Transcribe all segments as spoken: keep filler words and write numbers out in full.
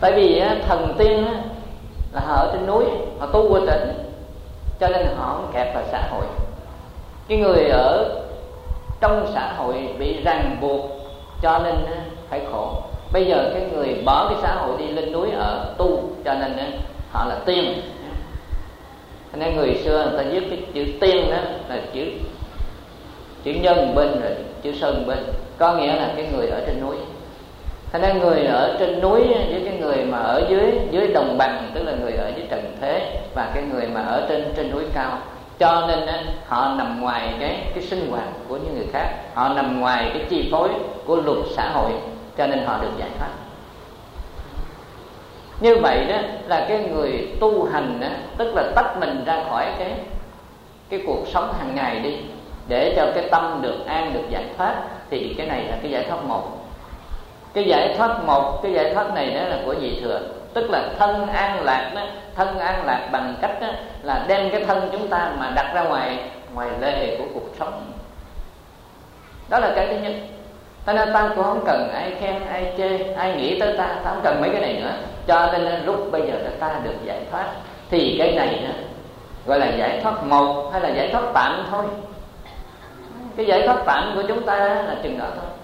Tại vì thần tiên là họ ở trên núi, họ tu ở trên, cho nên họ không kẹt vào xã hội. Cái người ở trong xã hội bị ràng buộc cho nên phải khổ. Bây giờ cái người bỏ cái xã hội đi lên núi ở tu, cho nên họ là tiên. Nên người xưa người ta viết cái chữ tiên đó là chữ chữ nhân bên rồi chữ sơn bên, có nghĩa là cái người ở trên núi. Thế nên người ở trên núi với cái người mà ở dưới dưới đồng bằng, tức là người ở dưới trần thế, và cái người mà ở trên trên núi cao, cho nên họ nằm ngoài cái cái sinh hoạt của những người khác, họ nằm ngoài cái chi phối của luật xã hội, cho nên họ được giải thoát. Như vậy đó là cái người tu hành đó, tức là tách mình ra khỏi cái cái cuộc sống hàng ngày đi, để cho cái tâm được an, được giải thoát. Thì cái này là cái giải thoát một. Cái giải thoát một, cái giải thoát này đó là của vị thừa, tức là thân an lạc đó. Thân an lạc bằng cách đó là đem cái thân chúng ta mà đặt ra ngoài ngoài lề của cuộc sống. Đó là cái thứ nhất. Cho nên ta cũng không cần ai khen, ai chê, ai nghĩ tới ta, ta không cần mấy cái này nữa. Cho nên lúc bây giờ là ta được giải thoát. Thì cái này đó gọi là giải thoát một hay là giải thoát tạm thôi. Cái giải thoát tạm của chúng ta là chừng đó thôi.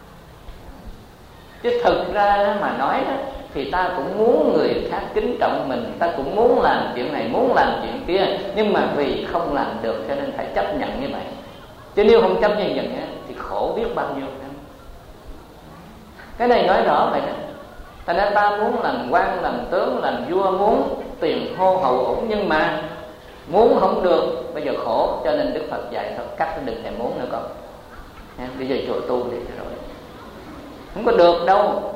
Chứ thực ra mà nói đó, thì ta cũng muốn người khác kính trọng mình, ta cũng muốn làm chuyện này, muốn làm chuyện kia, nhưng mà vì không làm được cho nên phải chấp nhận như vậy. Chứ nếu không chấp nhận thì khổ biết bao nhiêu. Cái này nói rõ vậy đó. Thành ra ta muốn làm quan, làm tướng, làm vua, muốn tiền hô hậu ủng, nhưng mà muốn không được, bây giờ khổ, cho nên Đức Phật dạy thôi, cắt đừng thèm muốn nữa con. Bây giờ chùa tu đi rồi, không có được đâu.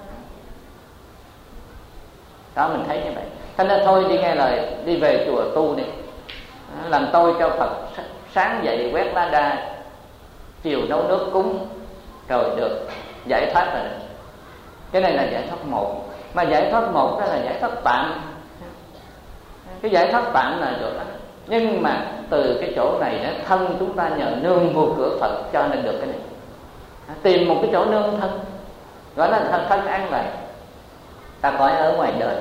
Đó, mình thấy như vậy. Thành ra thôi đi nghe lời, đi về chùa tu đi, làm tôi cho Phật. Sáng dậy quét lá đa, chiều nấu nước cúng, rồi được giải thoát rồi. Cái này là giải thoát một. Mà giải thoát một đó là giải thoát tạm. Cái giải thoát tạm là chỗ đó. Nhưng mà từ cái chỗ này đó, thân chúng ta nhờ nương vô cửa Phật, cho nên được cái này. Tìm một cái chỗ nương thân, gọi là thân, thân an lạc. Ta khỏi ở ngoài đời.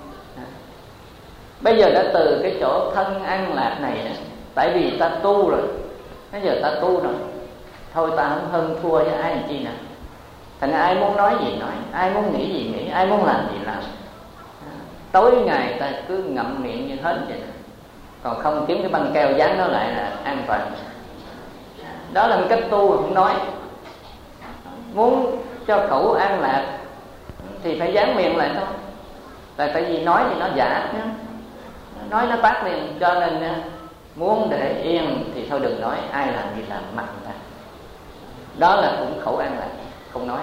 Bây giờ đã từ cái chỗ thân an lạc này đó, tại vì ta tu rồi, bây giờ ta tu rồi, thôi ta không hơn thua với ai làm chi nào. Thành ra ai muốn nói gì nói, ai muốn nghĩ gì nghĩ, ai muốn làm gì làm. Tối ngày ta cứ ngậm miệng như hết vậy, còn không kiếm cái băng keo dán nó lại là an toàn. Đó là một cách tu không nói. Muốn cho khẩu an lạc thì phải dán miệng lại thôi. Tại tại vì nói thì nó giả, nói nó tát liền, cho nên muốn để yên thì thôi đừng nói, ai làm gì làm mặc người ta. Đó là cũng khẩu an lạc, không nói.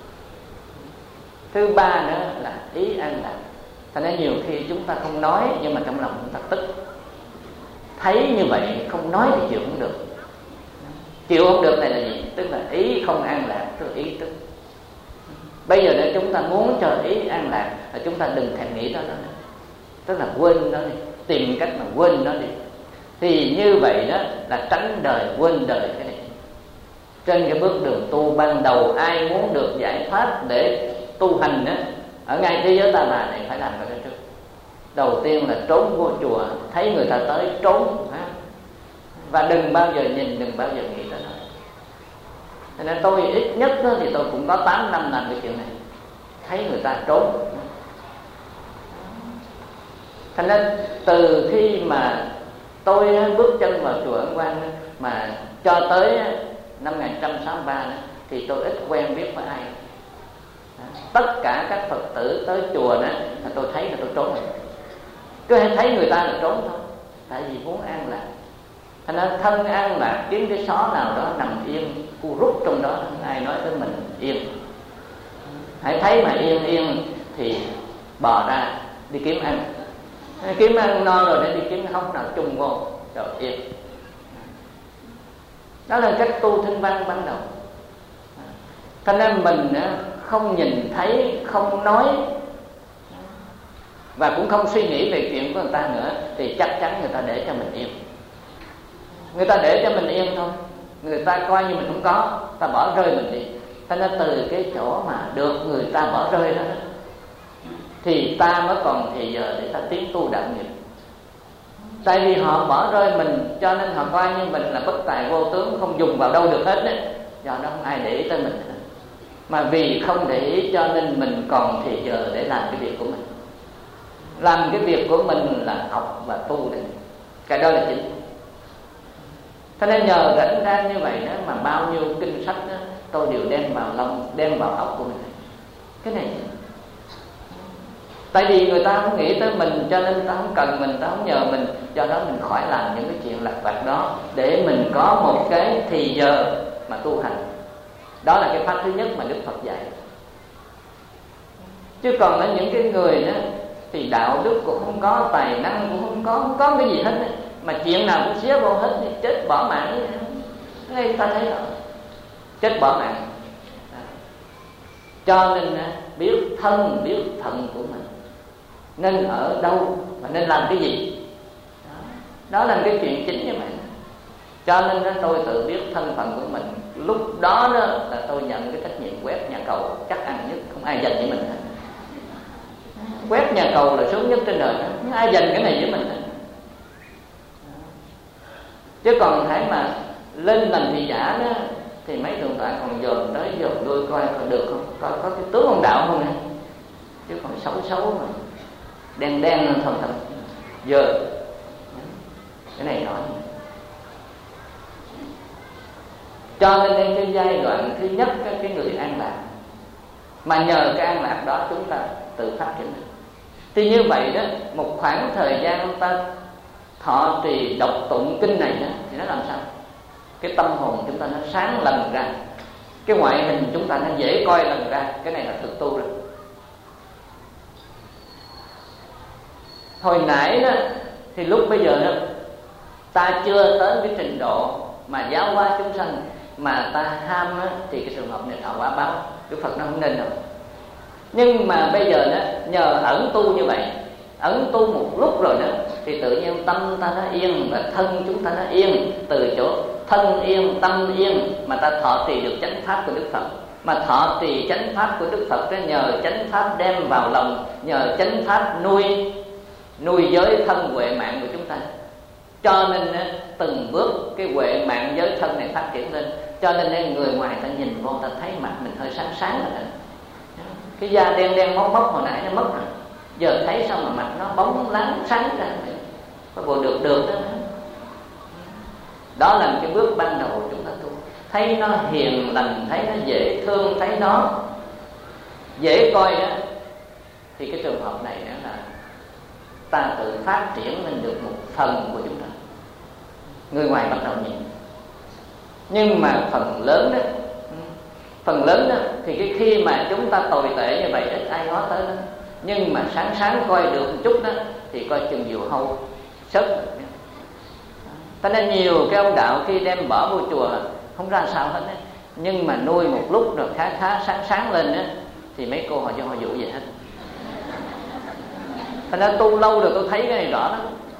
Thứ ba nữa là ý an lạc. Thành ra nhiều khi chúng ta không nói, nhưng mà trong lòng chúng ta tức. Thấy như vậy không nói thì chịu không được. Chịu không được này là gì? Tức là ý không an lạc, tức là ý tức. Bây giờ để chúng ta muốn cho ý an lạc, là chúng ta đừng thèm nghĩ đó nữa. Tức là quên nó đi, tìm cách mà quên nó đi. Thì như vậy đó là tránh đời, quên đời cái này. Trên cái bước đường tu ban đầu, ai muốn được giải thoát để tu hành đó, ở ngay thế giới ta bà này phải làm cái trước. Đầu tiên là trốn vô chùa, thấy người ta tới trốn, và đừng bao giờ nhìn, đừng bao giờ nghĩ tới nó. Cho nên tôi ít nhất thì tôi cũng có tám năm làm cái chuyện này, thấy người ta trốn. Thành nên từ khi mà tôi bước chân vào chùa Ấn Quang mà cho tới năm một nghìn chín trăm sáu mươi ba thì tôi ít quen biết với ai. Tất cả các Phật tử tới chùa đó là tôi thấy là tôi trốn. Cứ thấy người ta là trốn thôi, tại vì muốn an lạc. Thành ra thân an lạc, kiếm cái xó nào đó nằm yên, cu rút trong đó, không ai nói tới mình yên. Hãy thấy mà yên yên thì bò ra đi kiếm ăn, kiếm ăn no rồi để đi kiếm hốc nào chung vô rồi yên. Đó là cách tu Thanh Văn ban đầu. Thành ra mình không nhìn thấy, không nói và cũng không suy nghĩ về chuyện của người ta nữa, thì chắc chắn người ta để cho mình yên. Người ta để cho mình yên thôi, người ta coi như mình không có, ta bỏ rơi mình đi. Thành ra từ cái chỗ mà được người ta bỏ rơi đó, thì ta mới còn thì giờ để ta tiến tu đạo nghiệp. Tại vì họ bỏ rơi mình, cho nên họ coi như mình là bất tài vô tướng, không dùng vào đâu được hết đấy. Do đó không ai để ý tới mình. Mà vì không để ý cho nên mình còn thì giờ để làm cái việc của mình. Làm cái việc của mình là học và tu đấy. Cái đó là chính. Thế nên nhờ rảnh rang như vậy đó mà bao nhiêu kinh sách đó, tôi đều đem vào lòng, đem vào óc của mình. Cái này tại vì người ta không nghĩ tới mình, cho nên ta không cần mình, ta không nhờ mình. Do đó mình khỏi làm những cái chuyện lặt vặt đó, để mình có một cái thì giờ mà tu hành. Đó là cái pháp thứ nhất mà Đức Phật dạy. Chứ còn ở những cái người đó thì đạo đức cũng không có, tài năng cũng không có, không có cái gì hết đó. Mà chuyện nào cũng xía vô hết, chết bỏ mạng. Cái này ta thấy rồi, chết bỏ mạng. Cho nên biết thân, biết phận của mình, nên ở đâu và nên làm cái gì. Đó, đó là cái chuyện chính như vậy. Cho nên đó, tôi tự biết thân phận của mình. Lúc đó, đó là tôi nhận cái trách nhiệm quét nhà cầu chắc ăn nhất, không ai dành với mình hết. Quét nhà cầu là sướng nhất trên đời, không ai dành cái này với mình hết. Chứ còn hãy mà lên làm thị giả đó thì mấy thượng tọa còn dòm tới dòm đuôi coi có được không, coi có cái tướng ông đạo không nè. Chứ còn xấu xấu mà đen đen thần thần giờ cái này nói. Cho nên cái giai đoạn thứ nhất cái, cái người an lạc, mà nhờ cái an lạc đó chúng ta tự phát triển được. Thì như vậy đó, một khoảng thời gian ta thọ trì đọc tụng kinh này đó, thì nó làm sao? Cái tâm hồn chúng ta nó sáng lần ra, cái ngoại hình chúng ta nó dễ coi lần ra. Cái này là thực tu rồi. Hồi nãy đó thì lúc bây giờ đó ta chưa tới cái trình độ mà giáo hóa chúng sanh, mà ta ham đó, thì cái trường hợp này thọ quả báo Đức Phật nó không nên đâu. Nhưng mà bây giờ đó nhờ ẩn tu như vậy, ẩn tu một lúc rồi đó, thì tự nhiên tâm ta nó yên và thân chúng ta nó yên. Từ chỗ thân yên, tâm yên mà ta thọ trì được chánh pháp của Đức Phật. Mà thọ trì chánh pháp của Đức Phật đó, nhờ chánh pháp đem vào lòng, nhờ chánh pháp nuôi nuôi giới thân huệ mạng của chúng ta. Cho nên từng bước cái huệ mạng giới thân này phát triển lên. Cho nên người ngoài ta nhìn vô ta thấy mặt mình hơi sáng sáng rồi đó. Cái da đen đen mốc mốc hồi nãy nó mất rồi, giờ thấy sao mà mặt nó bóng láng sáng ra, có bộ được được đó. Đó là một cái bước ban đầu chúng ta tu. Thấy nó hiền lành, thấy nó dễ thương, thấy nó dễ coi đó, thì cái trường hợp này đó là ta tự phát triển lên được một phần của chúng ta. Người ngoài bắt đầu nhìn. Nhưng mà phần lớn đó, phần lớn đó thì cái khi mà chúng ta tồi tệ như vậy ít ai nói tới đó. Nhưng mà sáng sáng coi được một chút đó thì coi chừng diều hâu sớt. Cho nên nhiều cái ông đạo khi đem bỏ vô chùa không ra sao hết đó. Nhưng mà nuôi một lúc rồi khá khá sáng sáng lên đó, thì mấy cô họ cho họ dụ về hết. Cho nên tu lâu rồi tôi thấy cái này rõ lắm.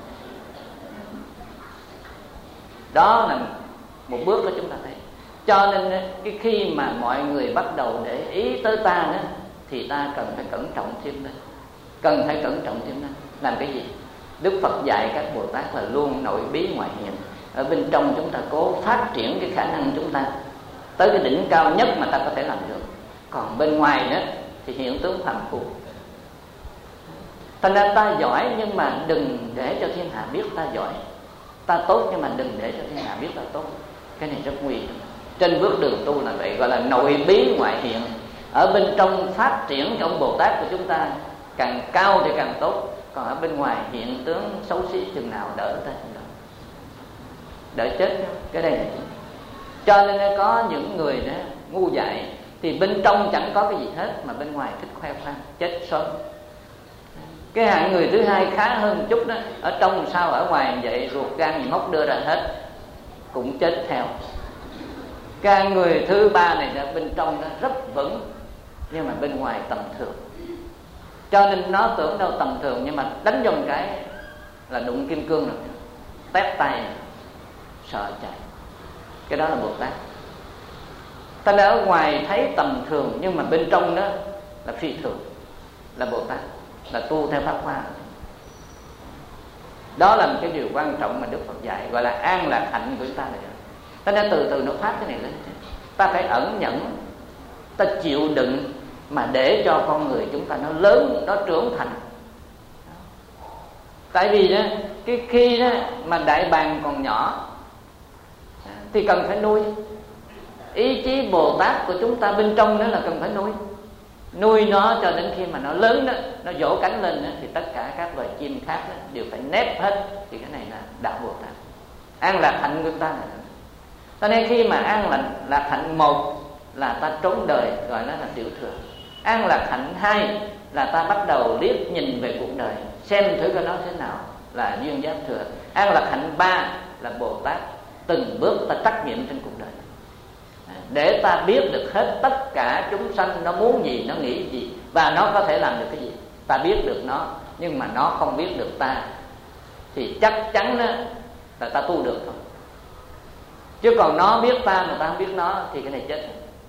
Đó là một bước đó chúng ta thấy. Cho nên cái khi mà mọi người bắt đầu để ý tới ta đó, thì ta cần phải cẩn trọng thêm lên. Cần phải cẩn trọng thêm lên. Làm cái gì? Đức Phật dạy các Bồ Tát là luôn nội bí ngoại hiện. Ở bên trong chúng ta cố phát triển cái khả năng chúng ta tới cái đỉnh cao nhất mà ta có thể làm được. Còn bên ngoài đó thì hiện tướng phàm phu. Thành ra ta giỏi nhưng mà đừng để cho thiên hạ biết ta giỏi. Ta tốt nhưng mà đừng để cho thiên hạ biết ta tốt. Cái này rất nguy hiểm. Trên bước đường tu là vậy, gọi là nội bí ngoại hiện. Ở bên trong phát triển trong Bồ Tát của chúng ta càng cao thì càng tốt. Còn ở bên ngoài hiện tướng xấu xí chừng nào đỡ ta chừng đó, đỡ chết. Cái đây là cho nên có những người đó ngu dại thì bên trong chẳng có cái gì hết, mà bên ngoài thích khoe khoang, chết sớm. Cái hạng người thứ hai khá hơn một chút đó, ở trong sao ở ngoài vậy, ruột gan gì móc đưa ra hết, cũng chết theo. Cái người thứ ba này là bên trong nó rất vững, nhưng mà bên ngoài tầm thường. Cho nên nó tưởng đâu tầm thường, nhưng mà đánh vòng cái là đụng kim cương rồi, tép tay, sợ chạy. Cái đó là Bồ Tát. Ta đã ở ngoài thấy tầm thường, nhưng mà bên trong đó là phi thường, là Bồ Tát. là tu theo pháp hoa. Đó là một cái điều quan trọng mà Đức Phật dạy, gọi là an lạc hạnh của chúng ta. Ta nên từ từ nó phát cái này lên. Ta phải ẩn nhẫn, ta chịu đựng mà để cho con người chúng ta nó lớn, nó trưởng thành. Tại vì đó, cái khi đó mà đại bàng còn nhỏ thì cần phải nuôi. Ý chí Bồ Tát của chúng ta bên trong đó là cần phải nuôi. Nuôi nó cho đến khi mà nó lớn đó, nó vỗ cánh lên đó, thì tất cả các loài chim khác đó, đều phải nép hết. Thì cái này là đạo Bồ Tát. An lạc hạnh của ta là cho nên khi mà an lạc, lạc hạnh một là ta trốn đời, gọi nó là tiểu thừa. An lạc hạnh hai là ta bắt đầu liếc nhìn về cuộc đời, xem thử coi nó thế nào, là duyên giác thừa. An lạc hạnh ba là Bồ Tát, từng bước ta trắc nghiệm trên cuộc đời, để ta biết được hết tất cả chúng sanh nó muốn gì, nó nghĩ gì, và nó có thể làm được cái gì. Ta biết được nó, nhưng mà nó không biết được ta, thì chắc chắn đó là ta tu được thôi. Chứ còn nó biết ta mà ta không biết nó thì cái này chết.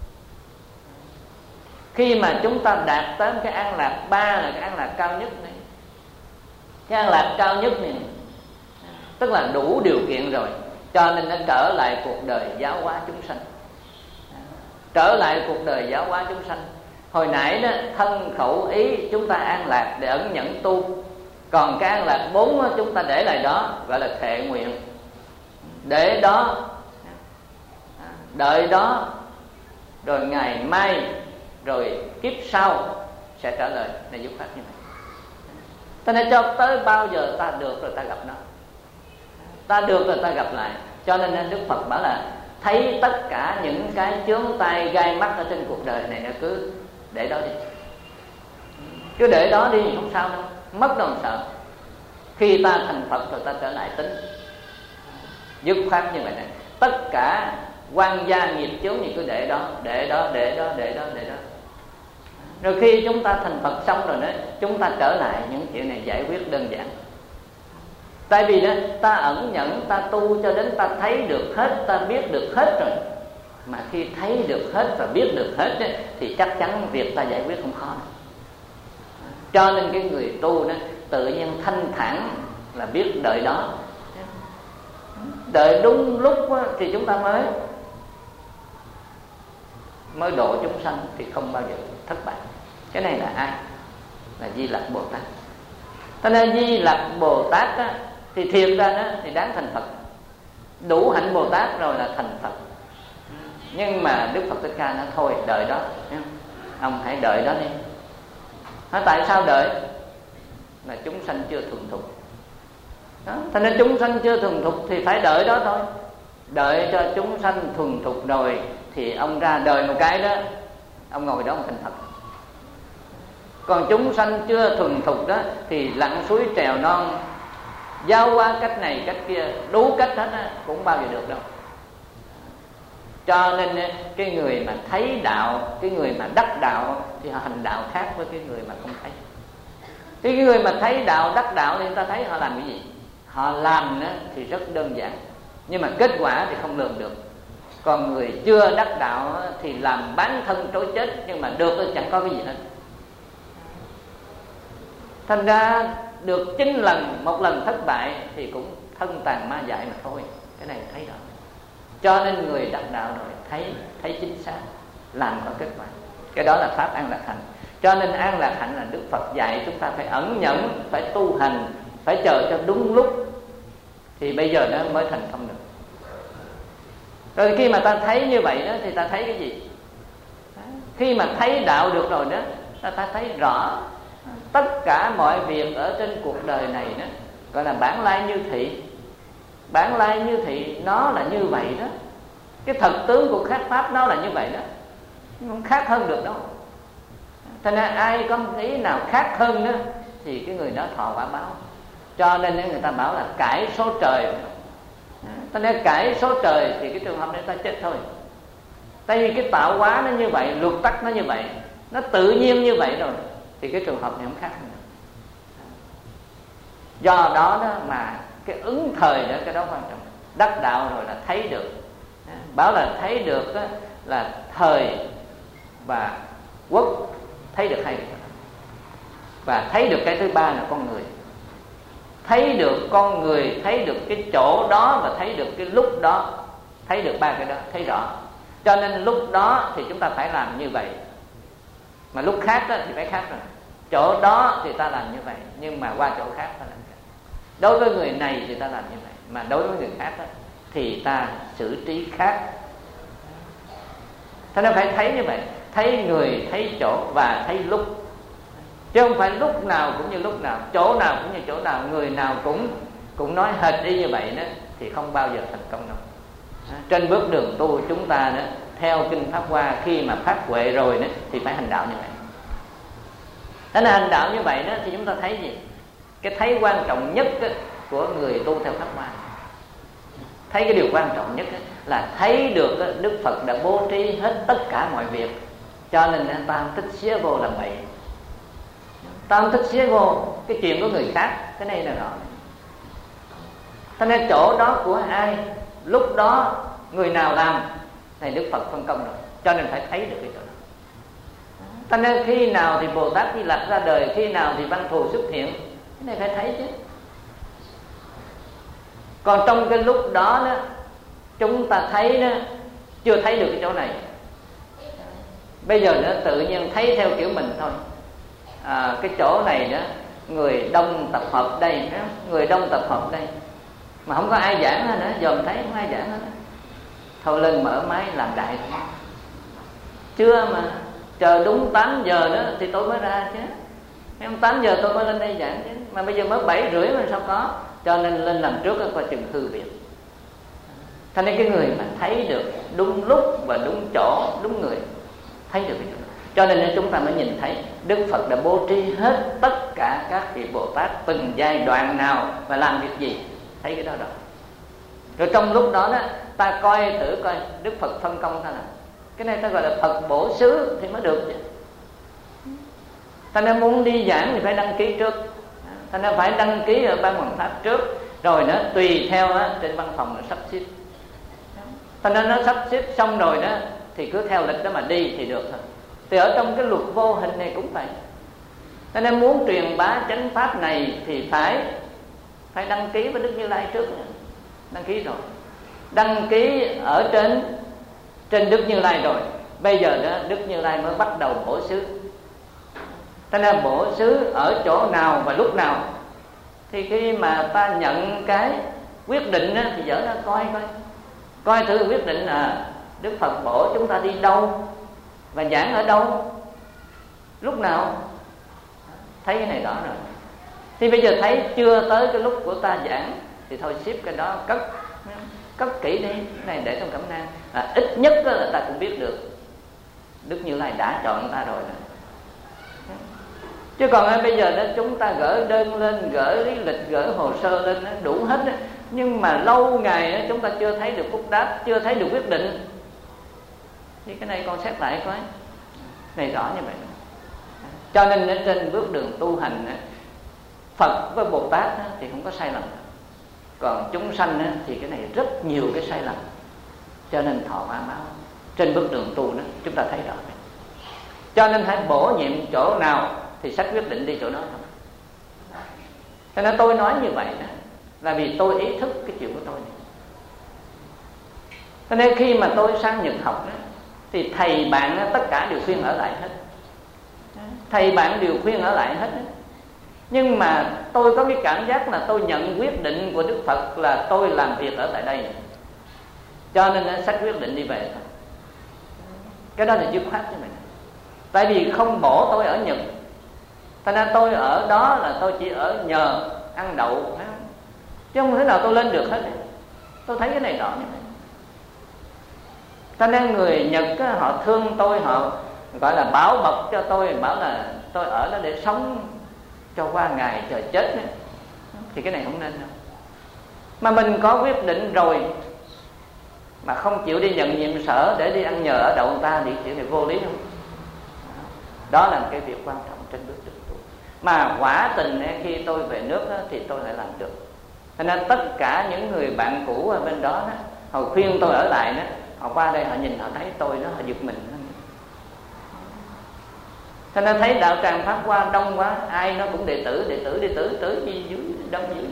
Khi mà chúng ta đạt tới cái an lạc ba là cái an lạc cao nhất này, cái an lạc cao nhất này tức là đủ điều kiện rồi, cho nên nó trở lại cuộc đời giáo hóa chúng sanh. Trở lại cuộc đời giáo hóa chúng sanh. Hồi nãy đó, thân khẩu ý chúng ta an lạc để ẩn nhẫn tu. Còn cái an lạc bốn đó, chúng ta để lại đó, gọi là thệ nguyện. Để đó, đợi đó, rồi ngày mai, rồi kiếp sau sẽ trả lời này dứt khoát như vậy. Ta nên cho tới bao giờ ta được rồi ta gặp nó, ta được rồi ta gặp lại. Cho nên Đức Phật bảo là thấy tất cả những cái chướng tai gai mắt ở trên cuộc đời này nó cứ để đó đi, cứ để đó đi không sao đâu, mất đâu sợ. Khi ta thành Phật rồi ta trở lại tính dứt khoát như vậy này. Tất cả quan gia nghiệp chướng thì cứ để đó, để đó, để đó, để đó, để đó. Rồi khi chúng ta thành Phật xong rồi đó, chúng ta trở lại những chuyện này giải quyết đơn giản. Tại vì đó ta ẩn nhẫn, ta tu cho đến ta thấy được hết, ta biết được hết rồi. Mà khi thấy được hết và biết được hết đó, thì chắc chắn việc ta giải quyết không khó đâu. Cho nên cái người tu đó tự nhiên thanh thản là biết đợi đó. Đợi đúng lúc thì chúng ta mới mới độ chúng sanh, thì không bao giờ thất bại. Cái này là ai? Là Di Lặc Bồ Tát. Cho nên Di Lặc Bồ Tát á, thì thiệt ra đó thì đáng thành Phật. Đủ hạnh Bồ Tát rồi là thành Phật. Nhưng mà Đức Phật Thích Ca nói thôi đợi đó, ông hãy đợi đó đi. Nói tại sao đợi? Là chúng sanh chưa thuần thục. Đó, cho nên chúng sanh chưa thuần thục thì phải đợi đó thôi. Đợi cho chúng sanh thuần thục rồi thì ông ra đời một cái đó, ông ngồi đó ông thành Phật. Còn chúng sanh chưa thuần thục đó thì lặn suối trèo non, giao qua cách này cách kia, đủ cách hết á, cũng bao giờ được đâu. Cho nên cái người mà thấy đạo, cái người mà đắc đạo thì họ hành đạo khác với cái người mà không thấy. Cái người mà thấy đạo, đắc đạo thì người ta thấy họ làm cái gì? Họ làm đó thì rất đơn giản, nhưng mà kết quả thì không lường được. Còn người chưa đắc đạo thì làm bán thân trối chết, nhưng mà được thì chẳng có cái gì hết. Thành ra được chín lần, một lần thất bại thì cũng thân tàn ma dại mà thôi. Cái này thấy rõ. Cho nên người đắc đạo rồi thấy thấy chính xác, làm có kết quả. Cái đó là pháp an lạc hạnh. Cho nên an lạc hạnh là Đức Phật dạy chúng ta phải ẩn nhẫn, phải tu hành, phải chờ cho đúng lúc, thì bây giờ nó mới thành công được. Rồi khi mà ta thấy như vậy đó thì ta thấy cái gì? Khi mà thấy đạo được rồi đó, ta, ta thấy rõ tất cả mọi việc ở trên cuộc đời này đó, gọi là bản lai như thị. Bản lai như thị nó là như vậy đó. Cái thật tướng của khác pháp nó là như vậy đó, không khác hơn được đâu. Thành ra ai có ý nào khác hơn đó thì cái người đó thọ quả báo. Cho nên người ta bảo là cải số trời. Thành ra cải số trời thì cái trường hợp này ta chết thôi. Tại vì cái tạo hóa nó như vậy, luật tắc nó như vậy, nó tự nhiên như vậy rồi, thì cái trường hợp này không khác nữa. Do đó đó mà cái ứng thời đó, cái đó quan trọng. Đắc đạo rồi là thấy được. Bảo là thấy được đó, là thời và quốc thấy được hai việc. Và thấy được cái thứ ba là con người. Thấy được con người, thấy được cái chỗ đó và thấy được cái lúc đó. Thấy được ba cái đó, thấy rõ. Cho nên lúc đó thì chúng ta phải làm như vậy, mà lúc khác đó thì phải khác rồi. Chỗ đó thì ta làm như vậy, nhưng mà qua chỗ khác ta làm khác. Đối với người này thì ta làm như vậy, mà đối với người khác đó, thì ta xử trí khác. Thế nên phải thấy như vậy. Thấy người, thấy chỗ và thấy lúc. Chứ không phải lúc nào cũng như lúc nào, chỗ nào cũng như chỗ nào, người nào cũng cũng nói hệt đi như vậy đó, thì không bao giờ thành công đâu. Trên bước đường tu chúng ta đó, theo kinh Pháp Hoa, khi mà phát huệ rồi đó, thì phải hành đạo như vậy. Thế nên hành đạo như vậy đó, thì chúng ta thấy gì? Cái thấy quan trọng nhất đó, của người tu theo Pháp Hoa, thấy cái điều quan trọng nhất đó, là thấy được đó, Đức Phật đã bố trí hết tất cả mọi việc. Cho nên tam tích xía vô làm vậy. Tam tích xía vô cái chuyện của người khác, cái này là rõ. Thế nên chỗ đó của ai, lúc đó người nào làm, thì Đức Phật phân công rồi. Cho nên phải thấy được cái chỗ đó. Thế nên khi nào thì Bồ Tát Di Lặc ra đời, khi nào thì Văn Thù xuất hiện, cái này phải thấy chứ. Còn trong cái lúc đó, đó chúng ta thấy đó, chưa thấy được cái chỗ này. Bây giờ nó tự nhiên thấy theo kiểu mình thôi. À, cái chỗ này đó, người đông tập hợp đây, người đông tập hợp đây, mà không có ai giảng nữa, dòm thấy không ai giảng nữa. Thôi lên mở máy làm đại thôi. Chưa mà, chờ đúng tám giờ đó thì tôi mới ra chứ. Em tám giờ tôi mới lên đây giảng chứ. Mà bây giờ mới bảy rưỡi mà sao có. Cho nên lên làm trước đó, coi chừng hư việc. Thế nên cái người mà thấy được đúng lúc và đúng chỗ, đúng người, thấy được cái chỗ đó. Cho nên chúng ta mới nhìn thấy Đức Phật đã bố trí hết tất cả các vị Bồ Tát từng giai đoạn nào và làm việc gì, thấy cái đó rồi. Rồi trong lúc đó, đó ta coi thử coi Đức Phật phân công ta làm. Cái này ta gọi là Phật bổ xứ thì mới được chứ. Ta nên muốn đi giảng thì phải đăng ký trước. Ta nên phải đăng ký ở ban Hoàng Tháp trước. Rồi nó tùy theo đó, trên văn phòng nó sắp xếp. Ta nên nó sắp xếp xong rồi đó thì cứ theo lịch đó mà đi thì được thôi. Thì ở trong cái luật vô hình này cũng vậy. Ta nên muốn truyền bá chánh pháp này thì phải phải đăng ký với Đức Như Lai trước. Đăng ký rồi, đăng ký ở trên trên Đức Như Lai rồi. Bây giờ đó Đức Như Lai mới bắt đầu bổ xứ. Thế nên bổ xứ ở chỗ nào và lúc nào, thì khi mà ta nhận cái quyết định đó, thì dở ra coi coi coi thử quyết định là Đức Phật bổ chúng ta đi đâu và giảng ở đâu, lúc nào. Thấy cái này rõ rồi. Thì bây giờ thấy chưa tới cái lúc của ta giảng thì thôi ship cái đó, cất cất kỹ đi, cái này để trong cẩm nang. À, ít nhất là ta cũng biết được Đức Như Lai đã chọn ta rồi đó. Chứ còn bây giờ đó chúng ta gửi đơn lên, gửi lý lịch, gửi hồ sơ lên đủ hết đó. Nhưng mà lâu ngày đó, chúng ta chưa thấy được phúc đáp, chưa thấy được quyết định. Thì cái này con xét lại coi. Này rõ như vậy. Cho nên ở trên bước đường tu hành, Phật với Bồ Tát thì không có sai lầm. Còn chúng sanh thì cái này rất nhiều cái sai lầm. Cho nên thọ ma máu. Trên bước đường tu đó chúng ta thấy rõ. Cho nên hãy bổ nhiệm chỗ nào thì sách quyết định đi chỗ đó thôi. Cho nên tôi nói như vậy đó là vì tôi ý thức cái chuyện của tôi này. Cho nên khi mà tôi sang Nhật học đó, thì thầy bạn đó, tất cả đều khuyên ở lại hết. Thầy bạn đều khuyên ở lại hết đó. Nhưng mà tôi có cái cảm giác là tôi nhận quyết định của Đức Phật là tôi làm việc ở tại đây. Cho nên sách quyết định đi về thôi. Cái đó là dứt khoát cho mình. Tại vì không bổ tôi ở Nhật, thành ra tôi ở đó là tôi chỉ ở nhờ ăn đậu, phải không? Chứ không thể nào tôi lên được hết. Tôi thấy cái này rõ như vậy. Cho nên người Nhật á, họ thương tôi, họ gọi là bảo bọc cho tôi, bảo là tôi ở đó để sống cho qua ngày chờ chết ấy. Thì cái này không nên đâu. Mà mình có quyết định rồi mà không chịu đi nhận nhiệm sở để đi ăn nhờ ở đậu người ta thì chuyện này vô lý không? Đó là một cái việc quan trọng trên bước đường tu. Mà quả tình ấy, khi tôi về nước đó, thì tôi lại làm được. Cho nên tất cả những người bạn cũ ở bên đó, đó họ khuyên tôi ở lại đó, họ qua đây họ nhìn họ thấy tôi đó, họ giật mình. Cho nên thấy đạo tràng Pháp Hoa đông quá, ai nó cũng đệ tử, đệ tử, đệ tử, tử gì dưới, đông dưới.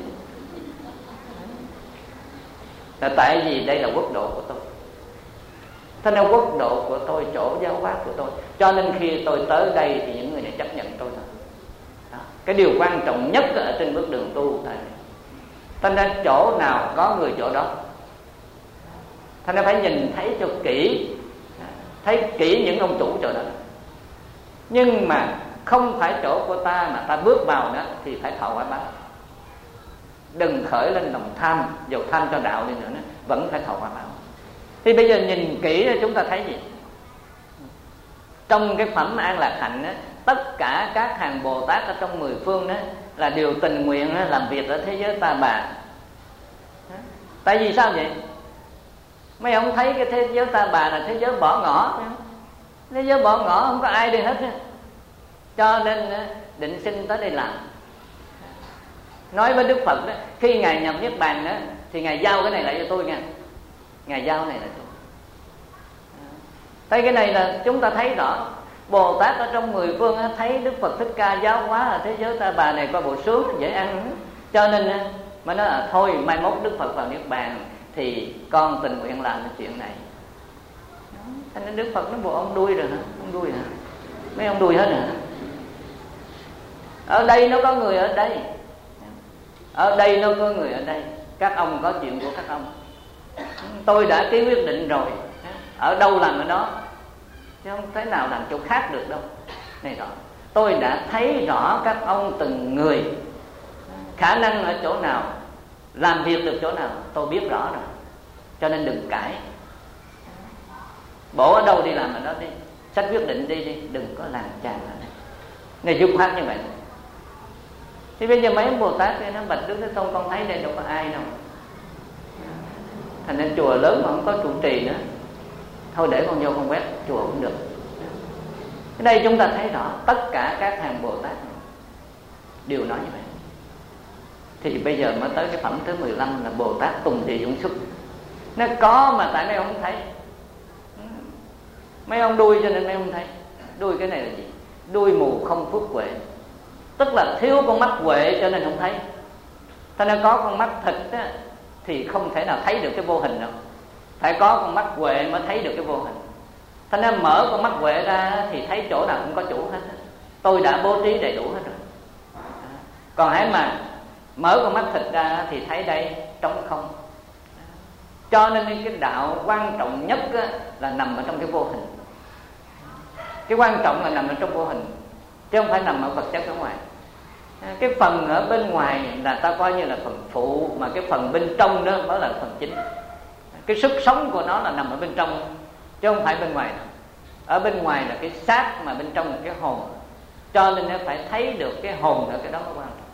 Là tại vì đây là quốc độ của tôi. Thế nên quốc độ của tôi, chỗ giáo hóa của tôi. Cho nên khi tôi tới đây thì những người này chấp nhận tôi thôi. Đó. Cái điều quan trọng nhất ở trên bước đường tu là thế nên chỗ nào có người chỗ đó. Thế nên phải nhìn thấy cho kỹ, thấy kỹ những ông chủ chỗ đó. Nhưng mà không phải chỗ của ta mà ta bước vào đó thì phải thọ quả báo. Đừng khởi lên lòng tham, dầu tham cho đạo đi nữa, nữa vẫn phải thọ quả báo. Thì bây giờ nhìn kỹ chúng ta thấy gì? Trong cái phẩm An Lạc Hạnh đó, tất cả các hàng Bồ Tát ở trong mười phương đó là đều tình nguyện làm việc ở thế giới Ta Bà. Tại vì sao vậy? Mấy ông thấy cái thế giới Ta Bà là thế giới bỏ ngỏ. Thế giới bỏ ngỏ không có ai đi hết. Cho nên định sinh tới đây làm. Nói với Đức Phật đó, khi Ngài nhập Niết Bàn đó, thì Ngài giao cái này lại cho tôi nha. Ngài giao cái này lại cho tôi. Thấy cái này là chúng ta thấy rõ. Bồ Tát ở trong mười phương thấy Đức Phật Thích Ca giáo hóa ở thế giới Ta Bà này coi bộ sướng, dễ ăn. Cho nên mà nói là thôi mai mốt Đức Phật vào Niết Bàn thì con tình nguyện làm cái chuyện này. Cho nên Đức Phật nói bộ ông đuôi rồi hả? Ông đuôi hả? Mấy ông đuôi hết rồi hả? Ở đây nó có người ở đây, ở đây nó có người ở đây. Các ông có chuyện của các ông. Tôi đã ký quyết định rồi, ở đâu làm ở đó, chứ không thể nào làm chỗ khác được đâu. Này rõ, tôi đã thấy rõ các ông từng người khả năng ở chỗ nào, làm việc được chỗ nào, tôi biết rõ rồi. Cho nên đừng cãi. Bổ ở đâu đi làm ở đó đi, sách quyết định đi đi, đừng có làm chàng ở đây. Này dứt khoát như vậy. Thì bây giờ mấy ông Bồ Tát nó bạch Đức Thế Tôn, con thấy đây đâu có ai đâu. Thành nên chùa lớn mà không có trụ trì nữa, thôi để con vô con quét chùa cũng được. Ở đây chúng ta thấy rõ tất cả các hàng Bồ Tát đều nói như vậy. Thì bây giờ mới tới cái phẩm thứ mười lăm là Bồ Tát Tùng Trì Dũng Xuất. Nó có mà tại mấy ông không thấy. Mấy ông đuôi cho nên mấy ông không thấy. Đuôi cái này là gì? Đuôi mù không phước huệ. Tức là thiếu con mắt huệ cho nên không thấy. Thế nên có con mắt thịt á, thì không thể nào thấy được cái vô hình đâu. Phải có con mắt huệ mới thấy được cái vô hình. Thế nên mở con mắt huệ ra thì thấy chỗ nào cũng có chủ hết. Tôi đã bố trí đầy đủ hết rồi. Còn hãy mà mở con mắt thịt ra thì thấy đây trống không. Cho nên cái đạo quan trọng nhất là nằm ở trong cái vô hình. Cái quan trọng là nằm ở trong vô hình, chứ không phải nằm ở vật chất ở ngoài. Cái phần ở bên ngoài là ta coi như là phần phụ, mà cái phần bên trong đó mới là phần chính. Cái sức sống của nó là nằm ở bên trong, chứ không phải bên ngoài đâu. Ở bên ngoài là cái xác, mà bên trong là cái hồn. Cho nên nó phải thấy được cái hồn ở cái đó mới quan trọng.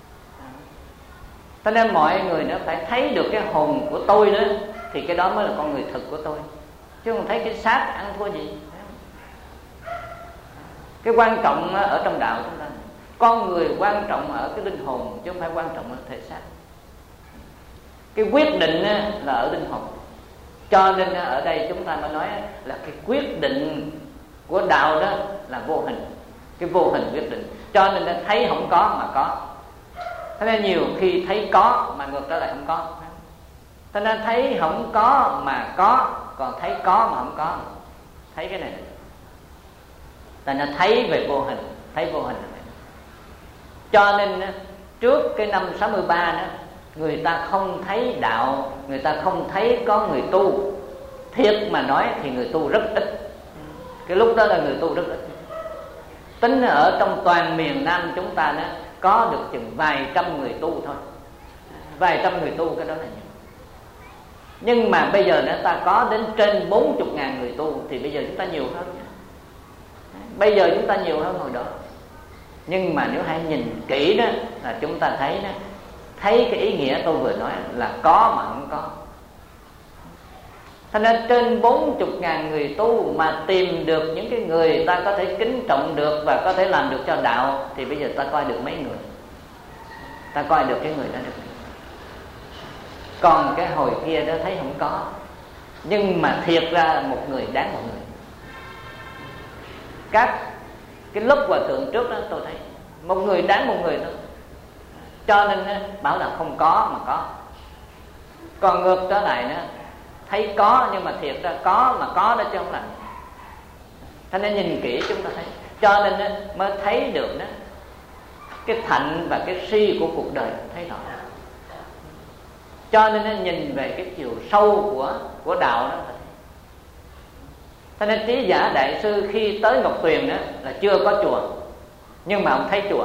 Cho nên mọi người nó phải thấy được cái hồn của tôi đó, thì cái đó mới là con người thực của tôi, chứ không thấy cái xác ăn thua gì. Cái quan trọng ở trong đạo chúng ta, con người quan trọng ở cái linh hồn, chứ không phải quan trọng ở thể xác. Cái quyết định là ở linh hồn. Cho nên ở đây chúng ta mới nói là cái quyết định của đạo đó là vô hình. Cái vô hình quyết định. Cho nên thấy không có mà có. Thế nên nhiều khi thấy có mà ngược trở lại không có. Thế nên thấy không có mà có, còn thấy có mà không có. Thấy cái này. Ta nên thấy về vô hình, thấy vô hình. Cho nên trước cái năm sáu mươi ba đó, người ta không thấy đạo, người ta không thấy có người tu. Thiệt mà nói thì người tu rất ít. Cái lúc đó là người tu rất ít. Tính ở trong toàn miền Nam chúng ta đó, có được chừng vài trăm người tu thôi. Vài trăm người tu cái đó là nhiều. Nhưng mà bây giờ nữa ta có đến trên bốn mươi ngàn người tu, thì bây giờ chúng ta nhiều hơn. Bây giờ chúng ta nhiều hơn hồi đó. Nhưng mà nếu hãy nhìn kỹ đó là chúng ta thấy đó, thấy cái ý nghĩa tôi vừa nói là có mà không có. Thế nên trên bốn mươi ngàn người tu mà tìm được những cái người ta có thể kính trọng được và có thể làm được cho đạo, thì bây giờ ta coi được mấy người. Ta coi được cái người đó được. Còn cái hồi kia đó thấy không có. Nhưng mà thiệt ra một người đáng một người. Các Cái lúc hòa thượng trước đó tôi thấy một người đáng một người thôi, cho nên bảo là không có mà có. Còn ngược trở lại nữa, thấy có nhưng mà thiệt ra có mà có đó chứ không là. Cho nên nhìn kỹ chúng ta thấy, cho nên mới thấy được đó cái thạnh và cái si của cuộc đời, thấy rõ. Cho nên nhìn về cái chiều sâu của của đạo đó. Cho nên Trí Giả Đại Sư khi tới Ngọc Tuyền đó là chưa có chùa, nhưng mà ông thấy chùa.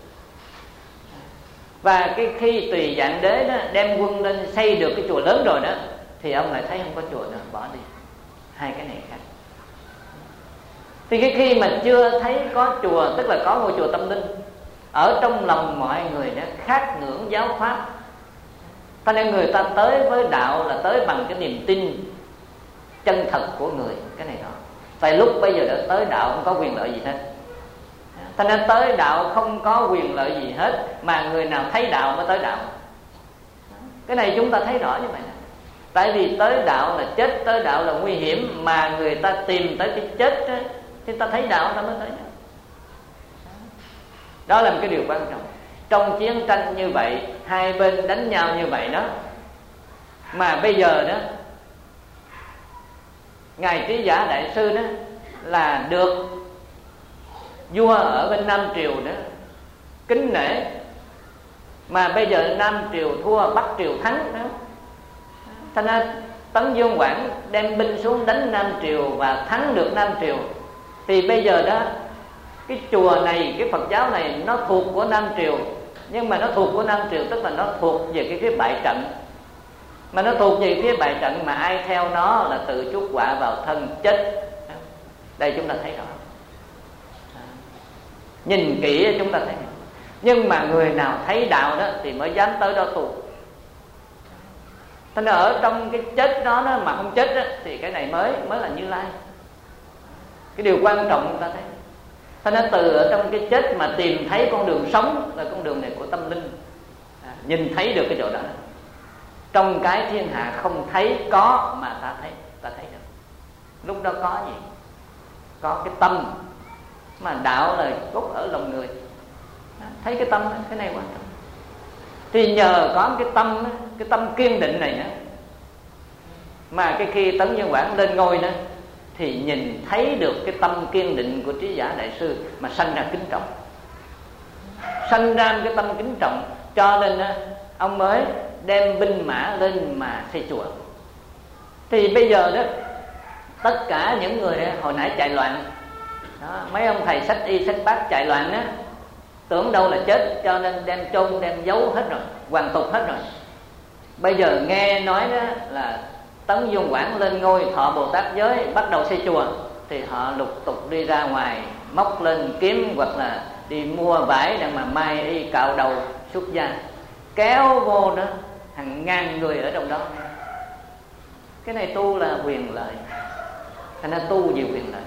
Và cái khi Tùy Dạng Đế đó đem quân lên xây được cái chùa lớn rồi đó, thì ông lại thấy không có chùa nữa, bỏ đi. Hai cái này khác. Thì cái khi mà chưa thấy có chùa, tức là có ngôi chùa tâm linh ở trong lòng mọi người đó, khát ngưỡng giáo pháp. Cho nên người ta tới với đạo là tới bằng cái niềm tin chân thật của người, cái này đó. Tại lúc bây giờ đã tới đạo không có quyền lợi gì hết. Cho nên tới đạo không có quyền lợi gì hết, mà người nào thấy đạo mới tới đạo. Cái này chúng ta thấy rõ như vậy nè. Tại vì tới đạo là chết, tới đạo là nguy hiểm, mà người ta tìm tới cái chết đó, chúng ta thấy đạo ta mới tới đạo. Đó là một cái điều quan trọng. Trong chiến tranh như vậy, hai bên đánh nhau như vậy đó, mà bây giờ đó Ngài Trí Giả Đại Sư đó là được vua ở bên Nam Triều đó kính nể, mà bây giờ Nam Triều thua, Bắc Triều thắng đó. Cho nên Tấn Dương Quảng đem binh xuống đánh Nam Triều và thắng được Nam Triều. Thì bây giờ đó cái chùa này, cái Phật giáo này nó thuộc của Nam Triều, nhưng mà nó thuộc của Nam Triều tức là nó thuộc về cái phía bại trận. Mà nó thuộc về phía bại trận mà ai theo nó là tự chuốc họa vào thân, chết. Đây chúng ta thấy rõ. Nhìn kỹ chúng ta thấy. Nhưng mà người nào thấy đạo đó thì mới dám tới đó tu. Thế nên ở trong cái chết đó, đó mà không chết đó, thì cái này mới mới là Như Lai. Cái điều quan trọng chúng ta thấy. Thế nên từ ở trong cái chết mà tìm thấy con đường sống là con đường này của tâm linh. À, nhìn thấy được cái chỗ đó. Trong cái thiên hạ không thấy có mà ta thấy, ta thấy được. Lúc đó có gì? Có cái tâm. Mà đạo là cốt ở lòng người. À, thấy cái tâm, cái này quan trọng. Thì nhờ có cái tâm, cái tâm kiên định này nữa, mà cái khi Tấn Dương Quảng lên ngôi nữa, thì nhìn thấy được cái tâm kiên định của Trí Giả Đại Sư mà sanh ra kính trọng. Sanh ra cái tâm kính trọng, cho nên ông mới đem binh mã lên mà xây chùa. Thì bây giờ đó tất cả những người hồi nãy chạy loạn đó, mấy ông thầy sách y sách bác chạy loạn đó, tưởng đâu là chết cho nên đem chôn đem giấu hết rồi, hoàn tục hết rồi. Bây giờ nghe nói đó là Tấn Dương Quảng lên ngôi thọ Bồ Tát giới, bắt đầu xây chùa, thì họ lục tục đi ra ngoài móc lên kiếm hoặc là đi mua vải để mà mai y cạo đầu xuất gia, kéo vô đó hàng ngàn người ở trong đó. Cái này tu là quyền lợi, thành ra tu vì quyền lợi.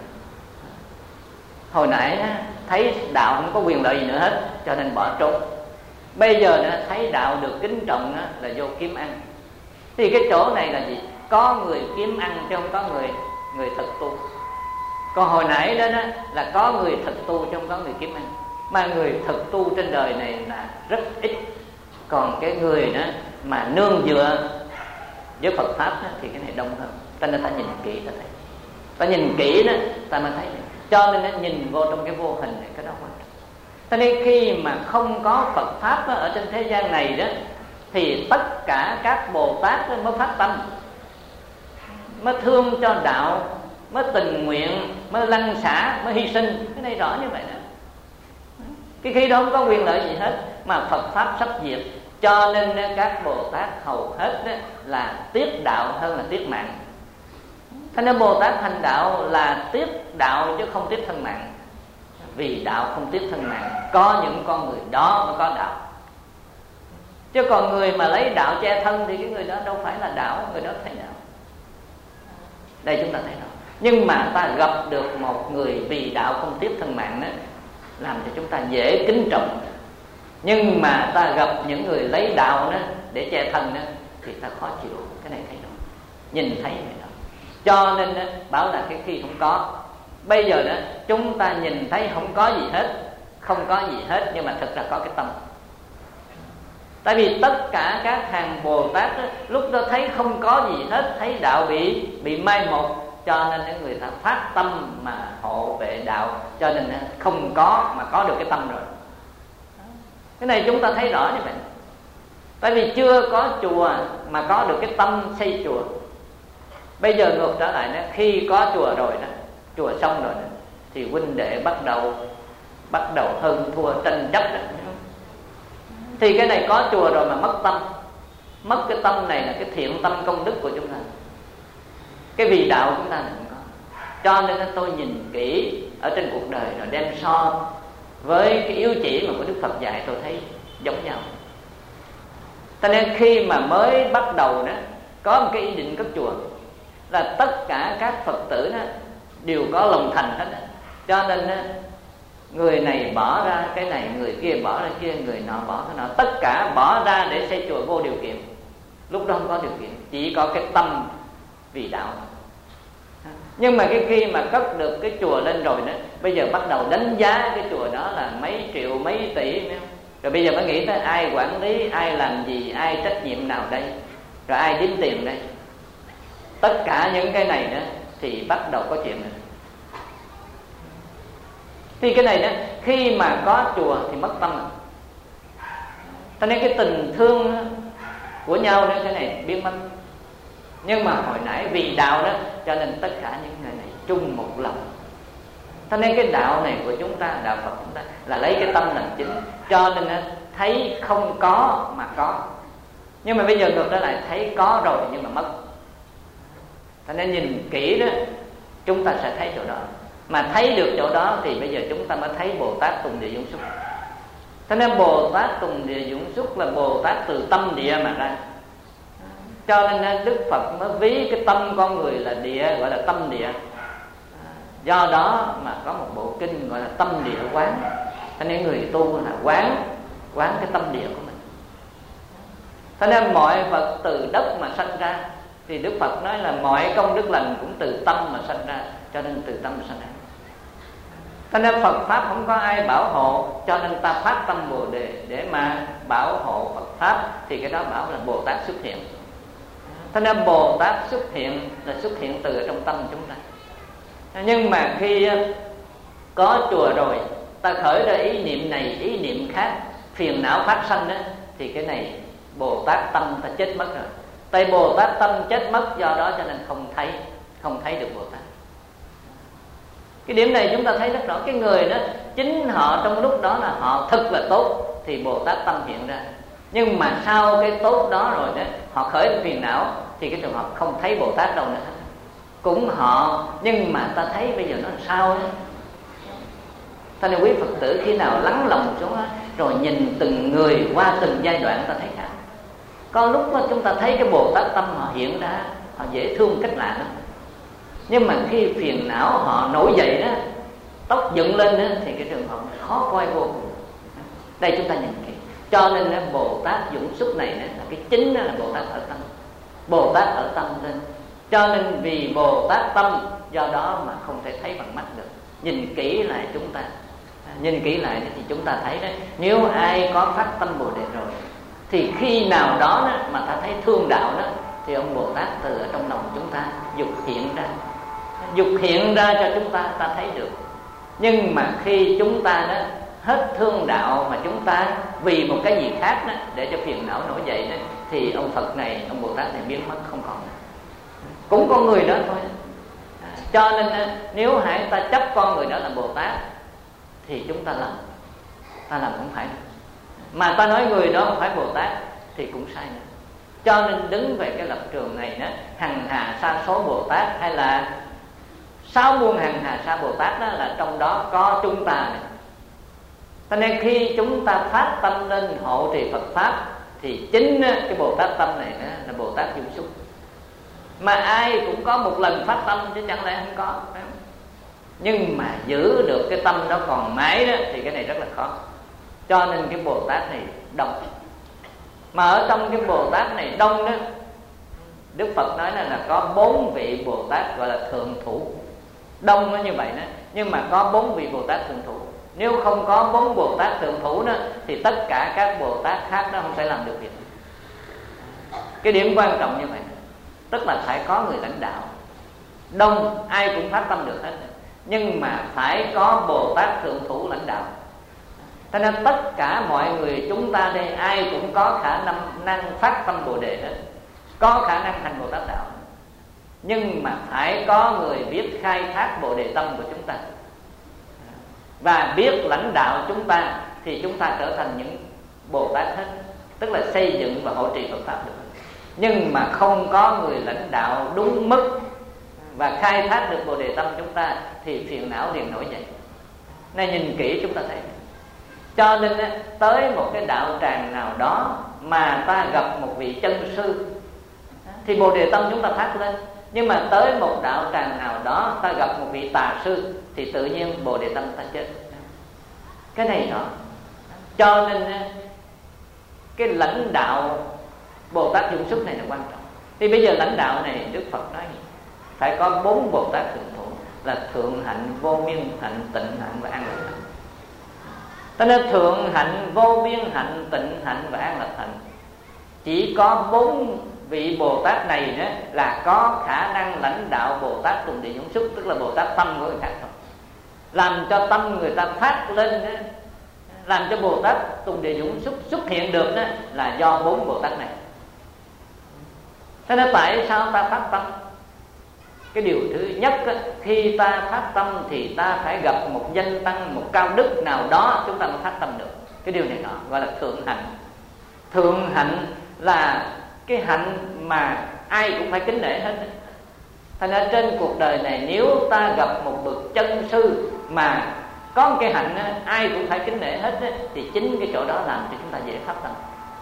Hồi nãy thấy đạo không có quyền lợi gì nữa hết cho nên bỏ trốn. Bây giờ nó thấy đạo được kính trọng là vô kiếm ăn. Thì cái chỗ này là gì? Có người kiếm ăn chứ không có người người thực tu. Còn hồi nãy đó, đó là có người thực tu chứ không có người kiếm ăn. Mà người thực tu trên đời này là rất ít. Còn cái người đó mà nương dựa với Phật Pháp đó, thì cái này đông hơn. Cho nên ta nhìn kỹ ta thấy. Ta nhìn kỹ đó ta mới thấy. Cho nên nó nhìn vô trong cái vô hình này, cái đó quan trọng. Cho nên khi mà không có Phật Pháp đó, ở trên thế gian này đó, thì tất cả các Bồ Tát đó mới phát tâm, mới thương cho đạo, mới tình nguyện, mới lăn xả, mới hy sinh. Cái này rõ như vậy đó. Cái khi đó không có quyền lợi gì hết, mà Phật Pháp sắp diệt. Cho nên các Bồ Tát hầu hết đó là tiếc đạo hơn là tiếc mạng. Thế nên Bồ Tát thành đạo là tiếc đạo chứ không tiếc thân mạng. Vì đạo không tiếc thân mạng. Có những con người đó mới có đạo. Chứ còn người mà lấy đạo che thân thì cái người đó đâu phải là đạo, người đó thấy đạo. Đây chúng ta thấy đó. Nhưng mà ta gặp được một người vì đạo không tiếc thân mạng đó, làm cho chúng ta dễ kính trọng. Nhưng mà ta gặp những người lấy đạo đó để che thân đó, thì ta khó chịu. Cái này thấy đó, nhìn thấy vậy đó. Cho nên bảo là cái khi không có, Bây giờ đó chúng ta nhìn thấy không có gì hết, không có gì hết, nhưng mà thực ra có cái tâm. Tại vì tất cả các hàng Bồ Tát đó, lúc đó thấy không có gì hết, thấy đạo bị bị mai một, cho nên người ta phát tâm mà hộ vệ đạo, cho nên không có mà có được cái tâm rồi. Cái này chúng ta thấy rõ như vậy. Tại vì chưa có chùa mà có được cái tâm xây chùa. Bây giờ ngược trở lại đó, khi có chùa rồi đó, chùa xong rồi đó, thì huynh đệ bắt đầu bắt đầu hơn thua tranh chấp đó. Thì cái này có chùa rồi mà mất tâm. Mất cái tâm này là cái thiện tâm công đức của chúng ta, cái vì đạo chúng ta là không có. Cho nên tôi nhìn kỹ ở trên cuộc đời rồi đem so với cái yếu chỉ mà của Đức Phật dạy, tôi thấy giống nhau. Cho nên khi mà mới bắt đầu đó có một cái ý định cất chùa, là tất cả các Phật tử đó đều có lòng thành hết. Cho nên người này bỏ ra cái này, người kia bỏ ra kia, người nọ bỏ cái nọ, tất cả bỏ ra để xây chùa vô điều kiện. Lúc đó không có điều kiện, chỉ có cái tâm vì đạo. Nhưng mà cái khi mà cất được cái chùa lên rồi đó, bây giờ bắt đầu đánh giá cái chùa đó là mấy triệu mấy tỷ nữa. Rồi bây giờ mới nghĩ tới ai quản lý, ai làm gì, ai trách nhiệm nào đây, rồi ai đếm tiền đây. Tất cả những cái này đó thì bắt đầu có chuyện nữa. Thì cái này đó, khi mà có chùa thì mất tâm. Cho nên cái tình thương của nhau đó, cái này biến mất. Nhưng mà hồi nãy vì đạo đó, cho nên tất cả những người này chung một lòng. Cho nên cái đạo này của chúng ta, đạo Phật chúng ta là lấy cái tâm làm chính. Cho nên thấy không có mà có. Nhưng mà bây giờ ngược trở lại, thấy có rồi nhưng mà mất. Cho nên nhìn kỹ đó, chúng ta sẽ thấy chỗ đó. Mà thấy được chỗ đó thì bây giờ chúng ta mới thấy Bồ Tát Tùng Địa Dũng Xúc. Cho nên Bồ Tát Tùng Địa Dũng Xúc là Bồ Tát từ tâm địa mà ra. Cho nên Đức Phật mới ví cái tâm con người là địa, gọi là tâm địa. Do đó mà có một bộ kinh gọi là tâm địa quán. Cho nên người tu là quán quán cái tâm địa của mình. Cho nên mọi vật từ đất mà sanh ra, thì Đức Phật nói là mọi công đức lành cũng từ tâm mà sanh ra. Cho nên từ tâm mà sanh ra. Cho nên Phật Pháp không có ai bảo hộ, cho nên ta phát tâm Bồ Đề để mà bảo hộ Phật Pháp. Thì cái đó bảo là Bồ Tát xuất hiện. Cho nên Bồ Tát xuất hiện là xuất hiện từ trong tâm chúng ta. Nhưng mà khi có chùa rồi, ta khởi ra ý niệm này, ý niệm khác, phiền não phát sanh đó, thì cái này Bồ Tát tâm ta chết mất rồi. Tại Bồ Tát tâm chết mất, do đó cho nên không thấy, không thấy được Bồ Tát. Cái điểm này chúng ta thấy rất rõ. Cái người đó chính họ trong lúc đó là họ thực là tốt, thì Bồ Tát tâm hiện ra. Nhưng mà sau cái tốt đó rồi đó, họ khởi được phiền não, thì cái trường hợp không thấy Bồ Tát đâu nữa. Cũng họ, nhưng mà ta thấy bây giờ nó làm sao đó. Cho nên quý Phật tử khi nào lắng lòng xuống đó, rồi nhìn từng người qua từng giai đoạn, ta thấy khác. Có lúc đó chúng ta thấy cái Bồ Tát tâm họ hiện ra, họ dễ thương cách lạ lắm. Nhưng mà khi phiền não họ nổi dậy đó, tóc dựng lên đó, thì cái trường hợp khó coi vô cùng. Đây chúng ta nhìn kỹ. Cho nên đó, Bồ Tát Dũng Xúc này đó, là cái chính đó là Bồ Tát ở tâm. Bồ Tát ở tâm lên. Cho nên vì Bồ Tát tâm, do đó mà không thể thấy bằng mắt được. Nhìn kỹ lại chúng ta, nhìn kỹ lại thì chúng ta thấy đó, nếu ai có phát tâm Bồ Đề rồi, thì khi nào đó, đó mà ta thấy thương đạo đó, thì ông Bồ Tát từ ở trong lòng chúng ta dục hiện ra, dục hiện ra cho chúng ta, ta thấy được. Nhưng mà khi chúng ta đó hết thương đạo mà chúng ta vì một cái gì khác đó để cho phiền não nổi dậy đó, thì ông Phật này, ông Bồ Tát này biến mất không còn. Cũng con người đó thôi. Cho nên nếu hãy ta chấp con người đó là Bồ Tát thì chúng ta làm, ta làm không phải. Mà ta nói người đó không phải Bồ Tát thì cũng sai nữa. Cho nên đứng về cái lập trường này đó, hằng hà sa số Bồ Tát hay là sáu muôn hằng hà sa Bồ Tát đó, là trong đó có chúng ta này. Cho nên khi chúng ta phát tâm lên hộ trì Phật Pháp, thì chính cái Bồ Tát tâm này đó là Bồ Tát Dũng Xúc. Mà ai cũng có một lần phát tâm chứ chẳng lẽ không có, phải không? Nhưng mà giữ được cái tâm đó còn mãi đó, thì cái này rất là khó. Cho nên cái Bồ Tát này đông. Mà ở trong cái Bồ Tát này đông đó, Đức Phật nói là, là có bốn vị Bồ Tát gọi là thượng thủ. Đông nó như vậy đó, nhưng mà có bốn vị Bồ Tát thượng thủ. Nếu không có bốn Bồ Tát thượng thủ đó thì tất cả các Bồ Tát khác đó không thể làm được việc. Cái điểm quan trọng như vậy, tức là phải có người lãnh đạo đông, ai cũng phát tâm được hết, nhưng mà phải có Bồ Tát thượng thủ lãnh đạo. Cho nên tất cả mọi người chúng ta đây ai cũng có khả năng, năng phát tâm Bồ Đề hết, có khả năng thành Bồ Tát đạo, nhưng mà phải có người biết khai thác Bồ Đề tâm của chúng ta và biết lãnh đạo chúng ta, thì chúng ta trở thành những Bồ Tát hết, tức là xây dựng và hộ trì Phật pháp được. Nhưng mà không có người lãnh đạo đúng mức và khai thác được Bồ Đề tâm chúng ta thì phiền não liền nổi dậy. Này nhìn kỹ chúng ta thấy, cho nên tới một cái đạo tràng nào đó mà ta gặp một vị chân sư thì Bồ Đề tâm chúng ta phát lên. Nhưng mà tới một đạo tràng nào đó ta gặp một vị tà sư thì tự nhiên Bồ Đề tâm ta chết. Cái này đó. Cho nên cái lãnh đạo Bồ Tát dụng xuất này là quan trọng. Thì bây giờ lãnh đạo này Đức Phật nói gì? Phải có bốn Bồ Tát thượng thủ là thượng hạnh, vô biên hạnh, tịnh hạnh và an lạc hạnh. Cho nên thượng hạnh, vô biên hạnh, tịnh hạnh và an lạc hạnh, chỉ có bốn vị Bồ Tát này nữa là có khả năng lãnh đạo Bồ Tát tùng địa dũng xuất, tức là Bồ Tát tâm của người khác thôi. Làm cho tâm người ta phát lên đó, làm cho Bồ Tát tùng địa dũng xuất xuất hiện được đó, là do bốn Bồ Tát này. Thế nên tại sao ta phát tâm? Cái điều thứ nhất á, khi ta phát tâm thì ta phải gặp một danh tăng, một cao đức nào đó chúng ta mới phát tâm được. Cái điều này đó gọi là thượng hạnh. Thượng hạnh là cái hạnh mà ai cũng phải kính nể hết. Thành ra trên cuộc đời này nếu ta gặp một bậc chân sư mà có một cái hạnh á, ai cũng phải kính nể hết á, thì chính cái chỗ đó làm cho chúng ta dễ phát tâm.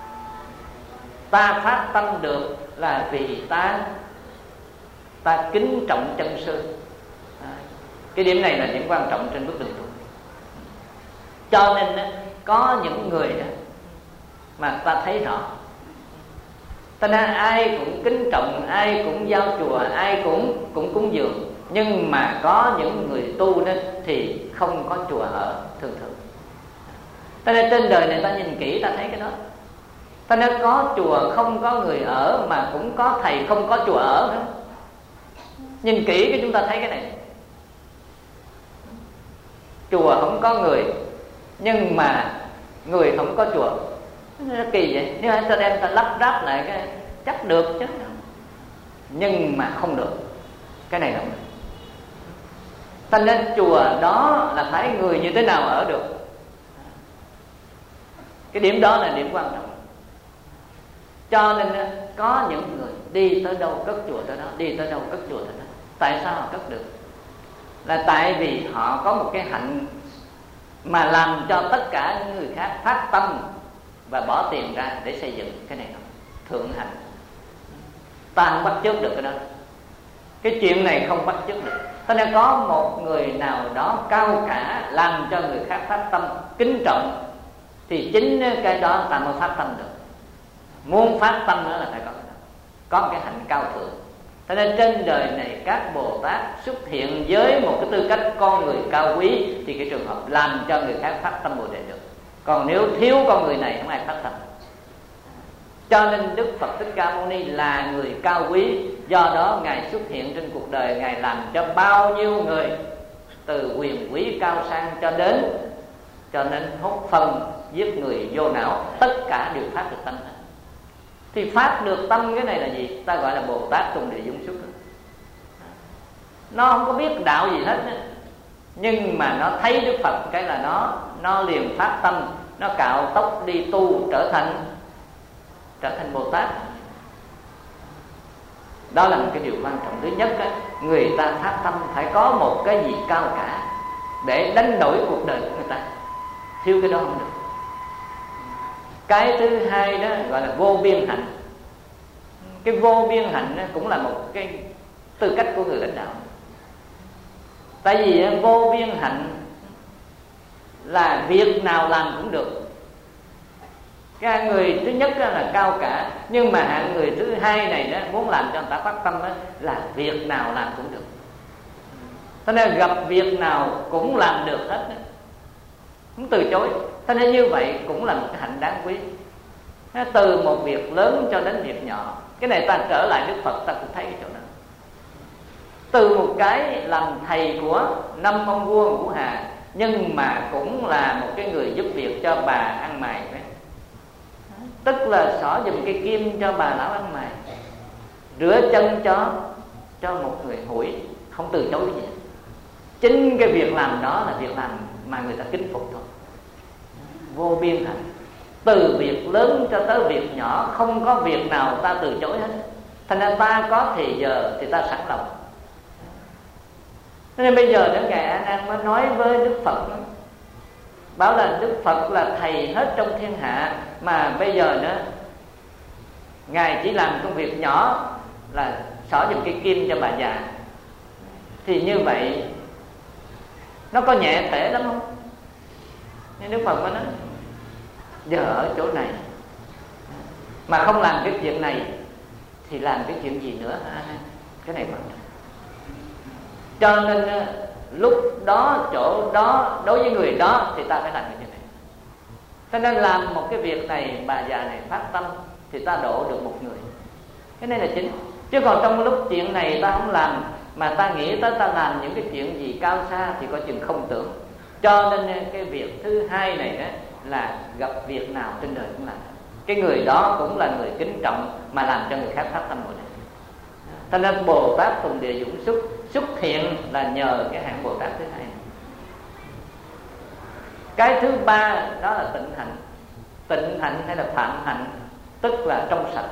Ta phát tâm được là vì ta ta kính trọng chân sư. À, cái điểm này là điểm quan trọng trên bước đường tu. Cho nên á, có những người đó mà ta thấy rõ, ta nên ai cũng kính trọng, ai cũng giao chùa, ai cũng cũng cúng dường, nhưng mà có những người tu đó thì không có chùa ở thường thường. Ta nên trên đời này ta nhìn kỹ ta thấy cái đó. Ta nên có chùa không có người ở, mà cũng có thầy không có chùa ở nữa. Nhìn kỹ cái chúng ta thấy cái này. Chùa không có người, nhưng mà người không có chùa. Nó kỳ vậy. Nếu ta đem ta lắp ráp lại cái chắc được chứ, nhưng mà không được. Cái này không được. Ta nên chùa đó là phải người như thế nào ở được. Cái điểm đó là điểm quan trọng. Cho nên có những người đi tới đâu cất chùa tới đó, đi tới đâu cất chùa tới đó. Tại sao họ cất được? Là tại vì họ có một cái hạnh mà làm cho tất cả những người khác phát tâm và bỏ tiền ra để xây dựng. Cái này đó, thượng hạnh. Ta không bắt chước được cái đó. Cái chuyện này không bắt chước được. Cho nên có một người nào đó cao cả làm cho người khác phát tâm kính trọng, thì chính cái đó ta mới phát tâm được. Muốn phát tâm nữa là phải có cái đó, có một cái hạnh cao thượng. Cho nên trên đời này các Bồ Tát xuất hiện với một cái tư cách con người cao quý, thì cái trường hợp làm cho người khác phát tâm Bồ Đề được. Còn nếu thiếu con người này không ai phát tâm. Cho nên Đức Phật Thích Ca Mâu Ni là người cao quý. Do đó Ngài xuất hiện trên cuộc đời, Ngài làm cho bao nhiêu người từ quyền quý cao sang cho đến cho nên hút phân, giết người vô não, tất cả đều phát được tâm. Thì phát được tâm cái này là gì? Ta gọi là Bồ Tát tùng địa dũng xuất. Nó không có biết đạo gì hết, nhưng mà nó thấy Đức Phật cái là nó nó liền phát tâm, nó cạo tóc đi tu trở thành trở thành Bồ Tát. Đó là một cái điều quan trọng thứ nhất á. Người ta phát tâm phải có một cái gì cao cả để đánh đổi cuộc đời của người ta. Thiếu cái đó không được. Cái thứ hai đó gọi là vô biên hạnh. Cái vô biên hạnh cũng là một cái tư cách của người lãnh đạo. Tại vì vô biên hạnh là việc nào làm cũng được. Cái người thứ nhất là cao cả, nhưng mà hạng người thứ hai này đó muốn làm cho người ta phát tâm đó, là việc nào làm cũng được. Cho nên gặp việc nào cũng làm được hết, không từ chối. Cho nên như vậy cũng là một cái hạnh đáng quý. Từ một việc lớn cho đến việc nhỏ. Cái này ta trở lại Đức Phật ta cũng thấy cái chỗ đó. Từ một cái làm thầy của năm ông vua Ngũ Hà, nhưng mà cũng là một cái người giúp việc cho bà ăn mày đấy. Tức là xỏ dùm cái kim cho bà lão ăn mày, rửa chân cho cho một người hủi, không từ chối gì. Chính cái việc làm đó là việc làm mà người ta kính phục thôi. Vô biên hạnh. Từ việc lớn cho tới việc nhỏ, không có việc nào ta từ chối hết. Thành ra ta có thì giờ thì ta sẵn lòng. Nên bây giờ đến Ngài A Nan mới nói với Đức Phật đó, bảo là Đức Phật là thầy hết trong thiên hạ, mà bây giờ nữa Ngài chỉ làm công việc nhỏ là xỏ dùm cái kim cho bà già. Thì như vậy nó có nhẹ thể lắm không? Nên Đức Phật mới nói giờ ở chỗ này mà không làm cái chuyện này thì làm cái chuyện gì nữa hả? Cái này quan trọng. Cho nên lúc đó, chỗ đó, đối với người đó thì ta phải làm cái chuyện này. Cho nên làm một cái việc này, bà già này phát tâm thì ta độ được một người. Cái này là chính. Chứ còn trong lúc chuyện này ta không làm, mà ta nghĩ tới ta làm những cái chuyện gì cao xa thì coi chừng không tưởng. Cho nên cái việc thứ hai này đó là gặp việc nào trên đời cũng làm. Cái người đó cũng là người kính trọng mà làm cho người khác phát tâm Bồ Đề. Cho nên Bồ Tát Phùng Địa Dũng xuất xuất hiện là nhờ cái hạng Bồ Tát thứ hai. Cái thứ ba đó là tịnh hạnh. Tịnh hạnh hay là phạm hạnh, tức là trong sạch.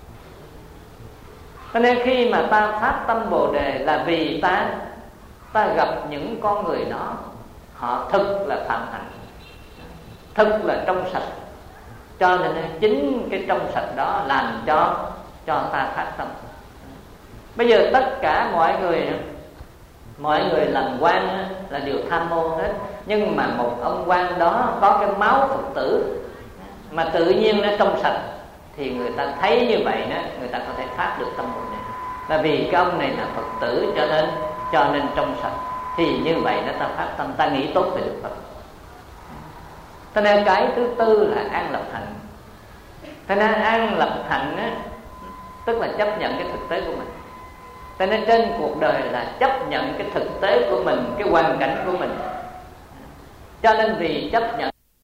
Cho nên khi mà ta phát tâm Bồ Đề là vì ta ta gặp những con người đó, họ thực là phạm hạnh, thực là trong sạch. Cho nên chính cái trong sạch đó làm cho cho ta phát tâm. Bây giờ tất cả mọi người mọi người làm quan là đều tham mô hết, nhưng mà một ông quan đó có cái máu Phật tử mà tự nhiên nó trong sạch thì người ta thấy như vậy đó, người ta có thể phát được tâm Bồ Đề. Là vì cái ông này là Phật tử cho nên cho nên trong sạch, thì như vậy nó ta phát tâm, ta nghĩ tốt về Đức Phật. Cho nên cái thứ tư là an lập hạnh. Cho nên an lập hạnh á, tức là chấp nhận cái thực tế của mình. Cho nên trên cuộc đời là chấp nhận cái thực tế của mình, cái hoàn cảnh của mình. Cho nên vì chấp nhận